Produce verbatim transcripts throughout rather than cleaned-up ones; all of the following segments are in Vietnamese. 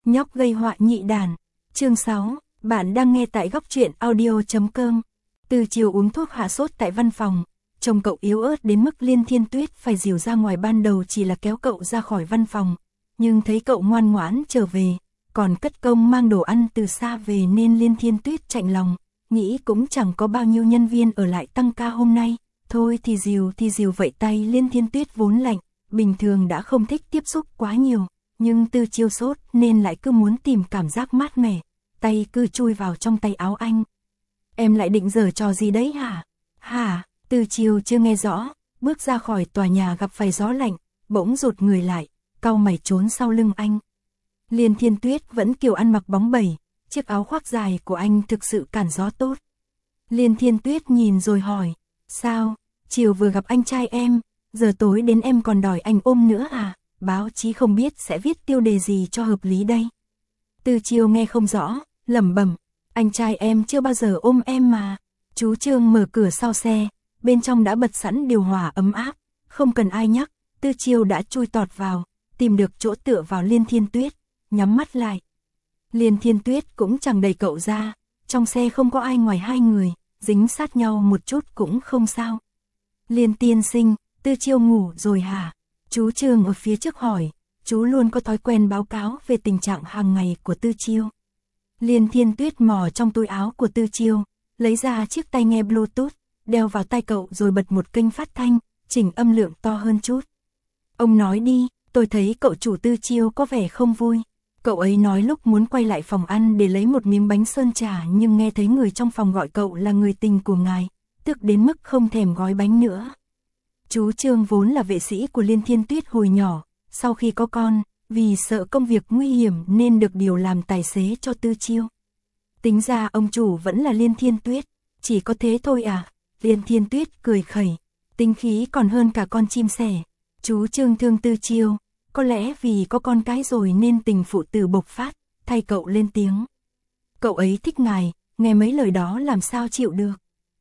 Nhóc gây họa nhị đàn. Chương sáu, bạn đang nghe tại góc truyện audio chấm com. Từ chiều uống thuốc hạ sốt tại văn phòng, chồng cậu yếu ớt đến mức Liên Thiên Tuyết phải dìu ra ngoài, ban đầu chỉ là kéo cậu ra khỏi văn phòng, nhưng thấy cậu ngoan ngoãn trở về, còn cất công mang đồ ăn từ xa về nên Liên Thiên Tuyết chạnh lòng, nghĩ cũng chẳng có bao nhiêu nhân viên ở lại tăng ca hôm nay, thôi thì dìu thì dìu vậy. Tay Liên Thiên Tuyết vốn lạnh, bình thường đã không thích tiếp xúc quá nhiều, nhưng từ chiều sốt nên lại cứ muốn tìm cảm giác mát mẻ, tay cứ chui vào trong tay áo anh. Em lại định giở trò gì đấy hả? Hả? Từ chiều chưa nghe rõ, bước ra khỏi tòa nhà gặp phải gió lạnh, bỗng rụt người lại, cau mày trốn sau lưng anh. Liên Thiên Tuyết vẫn kiểu ăn mặc bóng bẩy, chiếc áo khoác dài của anh thực sự cản gió tốt. Liên Thiên Tuyết nhìn rồi hỏi, sao, chiều vừa gặp anh trai em, giờ tối đến em còn đòi anh ôm nữa à? Báo chí không biết sẽ viết tiêu đề gì cho hợp lý đây. Từ chiều nghe không rõ, lẩm bẩm, anh trai em chưa bao giờ ôm em mà. Chú Trương mở cửa sau xe, bên trong đã bật sẵn điều hòa ấm áp, không cần ai nhắc, Tư Chiêu đã chui tọt vào, tìm được chỗ tựa vào Liên Thiên Tuyết, nhắm mắt lại. Liên Thiên Tuyết cũng chẳng đẩy cậu ra, trong xe không có ai ngoài hai người, dính sát nhau một chút cũng không sao. Liên tiên sinh, Tư Chiêu ngủ rồi hả? Chú Trương ở phía trước hỏi, chú luôn có thói quen báo cáo về tình trạng hàng ngày của Tư Chiêu. Liên Thiên Tuyết mò trong túi áo của Tư Chiêu, lấy ra chiếc tai nghe Bluetooth, đeo vào tai cậu rồi bật một kênh phát thanh, chỉnh âm lượng to hơn chút. Ông nói đi, tôi thấy cậu chủ Tư Chiêu có vẻ không vui. Cậu ấy nói lúc muốn quay lại phòng ăn để lấy một miếng bánh sơn trà nhưng nghe thấy người trong phòng gọi cậu là người tình của ngài, tức đến mức không thèm gói bánh nữa. Chú Trương vốn là vệ sĩ của Liên Thiên Tuyết hồi nhỏ, sau khi có con, vì sợ công việc nguy hiểm nên được điều làm tài xế cho Tư Chiêu. Tính ra ông chủ vẫn là Liên Thiên Tuyết, chỉ có thế thôi à? Liên Thiên Tuyết cười khẩy, tính khí còn hơn cả con chim sẻ. Chú Trương thương Tư Chiêu, có lẽ vì có con cái rồi nên tình phụ tử bộc phát, thay cậu lên tiếng. Cậu ấy thích ngài, nghe mấy lời đó làm sao chịu được.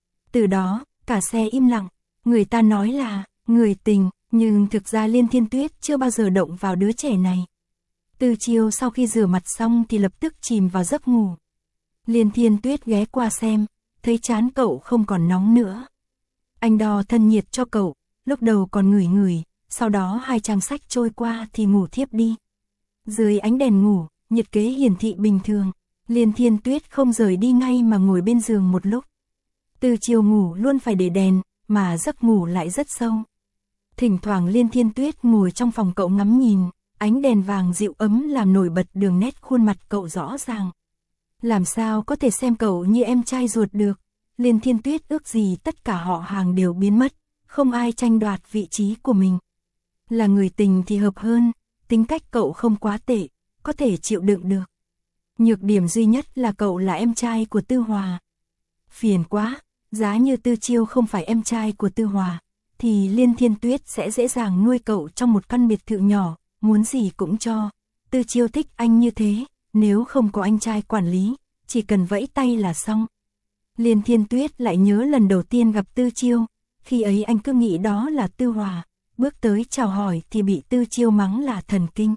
Từ đó, cả xe im lặng, người ta nói là người tình, nhưng thực ra Liên Thiên Tuyết chưa bao giờ động vào đứa trẻ này. Tư Chiêu sau khi rửa mặt xong thì lập tức chìm vào giấc ngủ. Liên Thiên Tuyết ghé qua xem, thấy trán cậu không còn nóng nữa. Anh đo thân nhiệt cho cậu, lúc đầu còn ngửi ngửi, sau đó hai trang sách trôi qua thì ngủ thiếp đi. Dưới ánh đèn ngủ, nhiệt kế hiển thị bình thường, Liên Thiên Tuyết không rời đi ngay mà ngồi bên giường một lúc. Từ chiều ngủ luôn phải để đèn, mà giấc ngủ lại rất sâu. Thỉnh thoảng Liên Thiên Tuyết ngồi trong phòng cậu ngắm nhìn, ánh đèn vàng dịu ấm làm nổi bật đường nét khuôn mặt cậu rõ ràng. Làm sao có thể xem cậu như em trai ruột được, Liên Thiên Tuyết ước gì tất cả họ hàng đều biến mất, không ai tranh đoạt vị trí của mình. Là người tình thì hợp hơn, tính cách cậu không quá tệ, có thể chịu đựng được. Nhược điểm duy nhất là cậu là em trai của Tư Hòa. Phiền quá, giá như Tư Chiêu không phải em trai của Tư Hòa, thì Liên Thiên Tuyết sẽ dễ dàng nuôi cậu trong một căn biệt thự nhỏ, muốn gì cũng cho. Tư Chiêu thích anh như thế, nếu không có anh trai quản lý, chỉ cần vẫy tay là xong. Liên Thiên Tuyết lại nhớ lần đầu tiên gặp Tư Chiêu, khi ấy anh cứ nghĩ đó là Tư Hòa, bước tới chào hỏi thì bị Tư Chiêu mắng là thần kinh.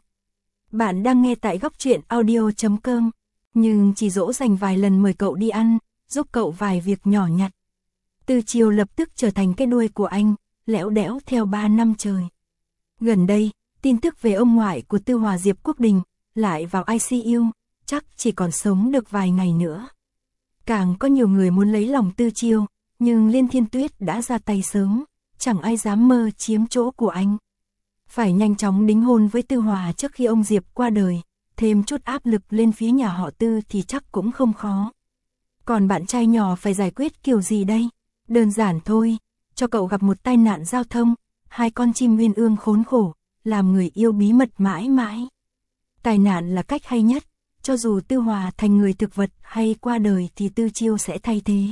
Bạn đang nghe tại góc truyện audio chấm com, nhưng chỉ dỗ dành vài lần mời cậu đi ăn, giúp cậu vài việc nhỏ nhặt. Tư Chiêu lập tức trở thành cái đuôi của anh, lẽo đẽo theo ba năm trời. Gần đây, tin tức về ông ngoại của Tư Hòa Diệp Quốc Đình lại vào i xê u, chắc chỉ còn sống được vài ngày nữa. Càng có nhiều người muốn lấy lòng Tư Chiêu, nhưng Liên Thiên Tuyết đã ra tay sớm, chẳng ai dám mơ chiếm chỗ của anh. Phải nhanh chóng đính hôn với Tư Hòa trước khi ông Diệp qua đời, thêm chút áp lực lên phía nhà họ Tư thì chắc cũng không khó. Còn bạn trai nhỏ phải giải quyết kiểu gì đây? Đơn giản thôi, cho cậu gặp một tai nạn giao thông, hai con chim uyên ương khốn khổ, làm người yêu bí mật mãi mãi. Tai nạn là cách hay nhất, cho dù Tư Hòa thành người thực vật hay qua đời thì Tư Chiêu sẽ thay thế.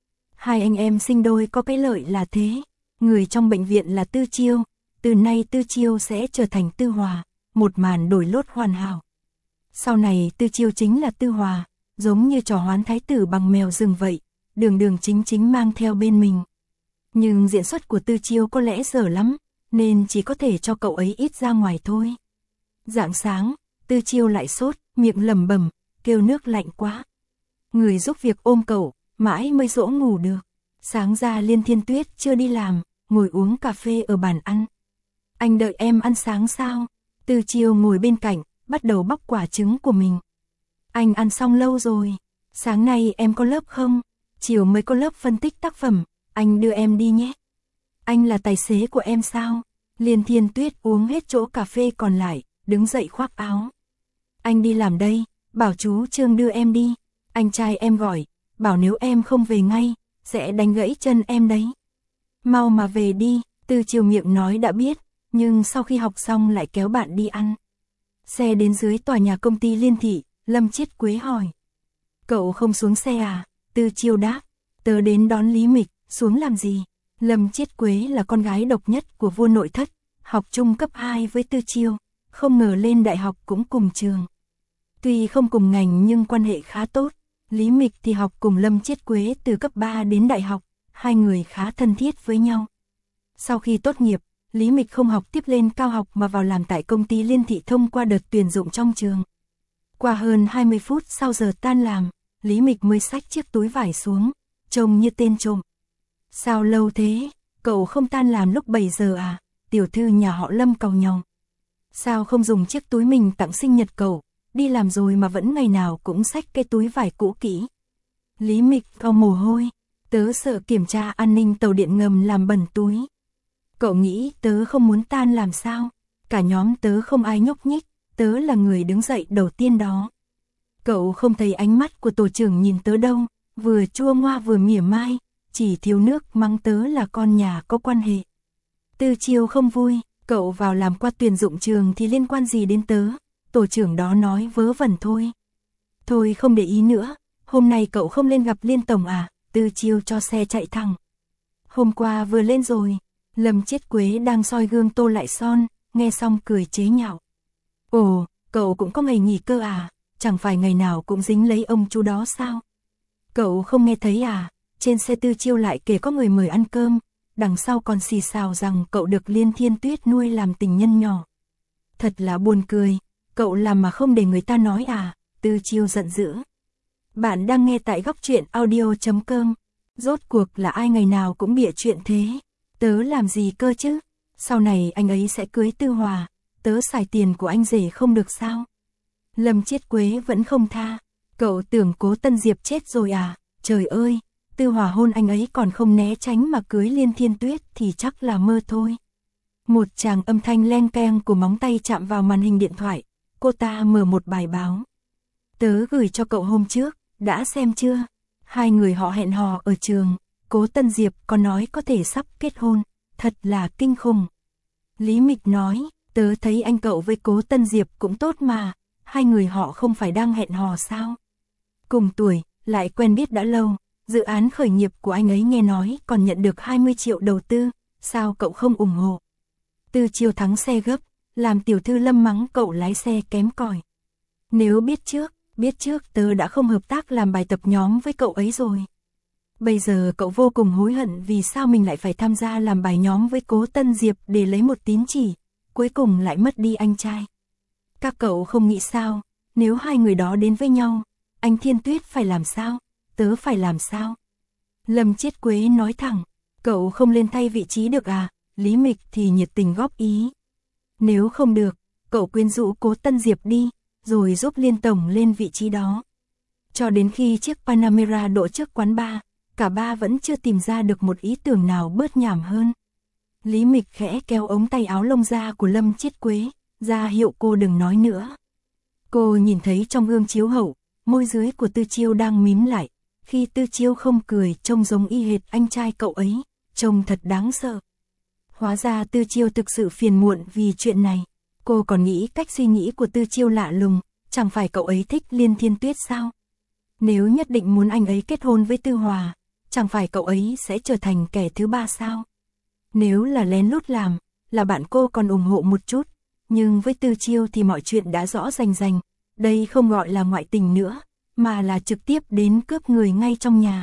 Hai anh em sinh đôi có cái lợi là thế, người trong bệnh viện là Tư Chiêu, từ nay Tư Chiêu sẽ trở thành Tư Hòa, một màn đổi lốt hoàn hảo. Sau này Tư Chiêu chính là Tư Hòa, giống như trò hoán thái tử bằng mèo rừng vậy, đường đường chính chính mang theo bên mình. Nhưng diễn xuất của Tư Chiêu có lẽ dở lắm, nên chỉ có thể cho cậu ấy ít ra ngoài thôi. Rạng sáng, Tư Chiêu lại sốt, miệng lẩm bẩm, kêu nước lạnh quá. Người giúp việc ôm cậu, mãi mới dỗ ngủ được. Sáng ra Liên Thiên Tuyết chưa đi làm, ngồi uống cà phê ở bàn ăn. Anh đợi em ăn sáng sao? Từ Chiêu ngồi bên cạnh, bắt đầu bóc quả trứng của mình. Anh ăn xong lâu rồi. Sáng nay em có lớp không? Chiều mới có lớp phân tích tác phẩm, anh đưa em đi nhé. Anh là tài xế của em sao? Liên Thiên Tuyết uống hết chỗ cà phê còn lại, đứng dậy khoác áo. Anh đi làm đây, bảo chú Trương đưa em đi. Anh trai em gọi, bảo nếu em không về ngay, sẽ đánh gãy chân em đấy. Mau mà về đi, Từ Chiều miệng nói đã biết, nhưng sau khi học xong lại kéo bạn đi ăn. Xe đến dưới tòa nhà công ty Liên Thị, Lâm Chiết Quế hỏi. Cậu không xuống xe à? Từ Chiêu đáp, tớ đến đón Lý Mịch, xuống làm gì? Lâm Chiết Quế là con gái độc nhất của vua nội thất, học chung cấp hai với Từ Chiêu, không ngờ lên đại học cũng cùng trường. Tuy không cùng ngành nhưng quan hệ khá tốt, Lý Mịch thì học cùng Lâm Chiết Quế từ cấp ba đến đại học, hai người khá thân thiết với nhau. Sau khi tốt nghiệp, Lý Mịch không học tiếp lên cao học mà vào làm tại công ty Liên Thị thông qua đợt tuyển dụng trong trường. Qua hơn hai mươi phút sau giờ tan làm, Lý Mịch mới xách chiếc túi vải xuống, trông như tên trộm. Sao lâu thế, cậu không tan làm lúc bảy giờ à? Tiểu thư nhà họ Lâm càu nhàu. Sao không dùng chiếc túi mình tặng sinh nhật cậu, đi làm rồi mà vẫn ngày nào cũng xách cái túi vải cũ kỹ. Lý Mịch cau mồ hôi, tớ sợ kiểm tra an ninh tàu điện ngầm làm bẩn túi. Cậu nghĩ tớ không muốn tan làm sao? Cả nhóm tớ không ai nhúc nhích, tớ là người đứng dậy đầu tiên đó. Cậu không thấy ánh mắt của tổ trưởng nhìn tớ đâu, vừa chua ngoa vừa mỉa mai, chỉ thiếu nước mắng tớ là con nhà có quan hệ. Từ Chiêu không vui, cậu vào làm qua tuyển dụng trường thì liên quan gì đến tớ, tổ trưởng đó nói vớ vẩn thôi. Thôi không để ý nữa, hôm nay cậu không lên gặp Liên tổng à? Từ Chiêu cho xe chạy thẳng. Hôm qua vừa lên rồi. Lâm Chiết Quế đang soi gương tô lại son, nghe xong cười chế nhạo. Ồ, cậu cũng có ngày nghỉ cơ à, chẳng phải ngày nào cũng dính lấy ông chú đó sao? Cậu không nghe thấy à, trên xe Từ Chiêu lại kể có người mời ăn cơm, đằng sau còn xì xào rằng cậu được Liên Thiên Tuyết nuôi làm tình nhân nhỏ. Thật là buồn cười, cậu làm mà không để người ta nói à? Từ Chiêu giận dữ. Bạn đang nghe tại góc truyện audio chấm com. Rốt cuộc là ai ngày nào cũng bịa chuyện thế? Tớ làm gì cơ chứ? Sau này anh ấy sẽ cưới Tư Hòa, tớ xài tiền của anh rể không được sao? Lâm Chiết Quế vẫn không tha. Cậu tưởng Cố Tân Diệp chết rồi à? Trời ơi, Tư Hòa hôn anh ấy còn không né tránh mà cưới Liên Thiên Tuyết thì chắc là mơ thôi. Một tràng âm thanh len keng của móng tay chạm vào màn hình điện thoại. Cô ta mở một bài báo. Tớ gửi cho cậu hôm trước, đã xem chưa? Hai người họ hẹn hò ở trường. Cố Tân Diệp có nói có thể sắp kết hôn, thật là kinh khủng. Lý Mịch nói, tớ thấy anh cậu với Cố Tân Diệp cũng tốt mà, hai người họ không phải đang hẹn hò sao? Cùng tuổi, lại quen biết đã lâu, dự án khởi nghiệp của anh ấy nghe nói còn nhận được hai mươi triệu đầu tư, sao cậu không ủng hộ? Từ Chiêu thắng xe gấp, làm tiểu thư Lâm mắng cậu lái xe kém cỏi. Nếu biết trước, biết trước tớ đã không hợp tác làm bài tập nhóm với cậu ấy rồi. Bây giờ cậu vô cùng hối hận vì sao mình lại phải tham gia làm bài nhóm với Cố Tân Diệp để lấy một tín chỉ, cuối cùng lại mất đi anh trai. Các cậu không nghĩ sao, nếu hai người đó đến với nhau, anh Thiên Tuyết phải làm sao, tớ phải làm sao? Lâm Chiết Quế nói thẳng, cậu không lên thay vị trí được à? Lý Mịch thì nhiệt tình góp ý. Nếu không được, cậu quyến rũ Cố Tân Diệp đi, rồi giúp Liên tổng lên vị trí đó. Cho đến khi chiếc Panamera đỗ trước quán bar, cả ba vẫn chưa tìm ra được một ý tưởng nào bớt nhảm hơn. Lý Mịch khẽ kéo ống tay áo lông da của Lâm Chiết Quế, ra hiệu cô đừng nói nữa. Cô nhìn thấy trong gương chiếu hậu, môi dưới của Tư Chiêu đang mím lại, khi Tư Chiêu không cười trông giống y hệt anh trai cậu ấy, trông thật đáng sợ. Hóa ra Tư Chiêu thực sự phiền muộn vì chuyện này. Cô còn nghĩ cách suy nghĩ của Tư Chiêu lạ lùng, chẳng phải cậu ấy thích Liên Thiên Tuyết sao? Nếu nhất định muốn anh ấy kết hôn với Tư Hòa, chẳng phải cậu ấy sẽ trở thành kẻ thứ ba sao? Nếu là lén lút làm, là bạn cô còn ủng hộ một chút, nhưng với Tư Chiêu thì mọi chuyện đã rõ rành rành, đây không gọi là ngoại tình nữa, mà là trực tiếp đến cướp người ngay trong nhà.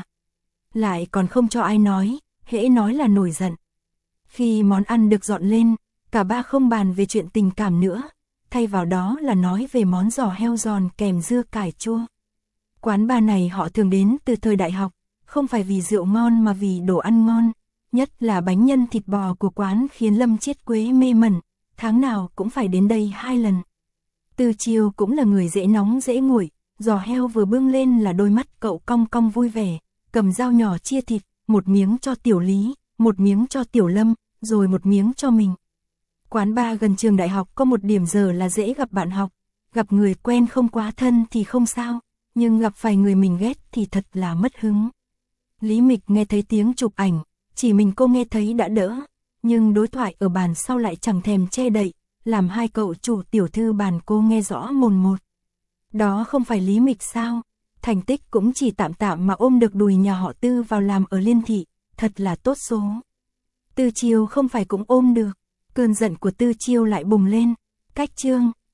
Lại còn không cho ai nói, hễ nói là nổi giận. Khi món ăn được dọn lên, cả ba không bàn về chuyện tình cảm nữa, thay vào đó là nói về món giò heo giòn kèm dưa cải chua. Quán bar này họ thường đến từ thời đại học, không phải vì rượu ngon mà vì đồ ăn ngon, nhất là bánh nhân thịt bò của quán khiến Lâm Chiết Quế mê mẩn, tháng nào cũng phải đến đây hai lần. Từ Chiều cũng là người dễ nóng dễ nguội, giò heo vừa bưng lên là đôi mắt cậu cong cong vui vẻ, cầm dao nhỏ chia thịt, một miếng cho Tiểu Lý, một miếng cho Tiểu Lâm, rồi một miếng cho mình. Quán bar gần trường đại học có một điểm dở là dễ gặp bạn học, gặp người quen không quá thân thì không sao, nhưng gặp phải người mình ghét thì thật là mất hứng. Lý Mịch nghe thấy tiếng chụp ảnh, chỉ mình cô nghe thấy đã đỡ, nhưng đối thoại ở bàn sau lại chẳng thèm che đậy, làm hai cậu chủ tiểu thư bàn cô nghe rõ mồn một. Đó không phải Lý Mịch sao? Thành tích cũng chỉ tạm tạm mà ôm được đùi nhà họ Tư vào làm ở Liên Thị, thật là tốt số. Tư Chiêu không phải cũng ôm được, cơn giận của Tư Chiêu lại bùng lên. Cách chương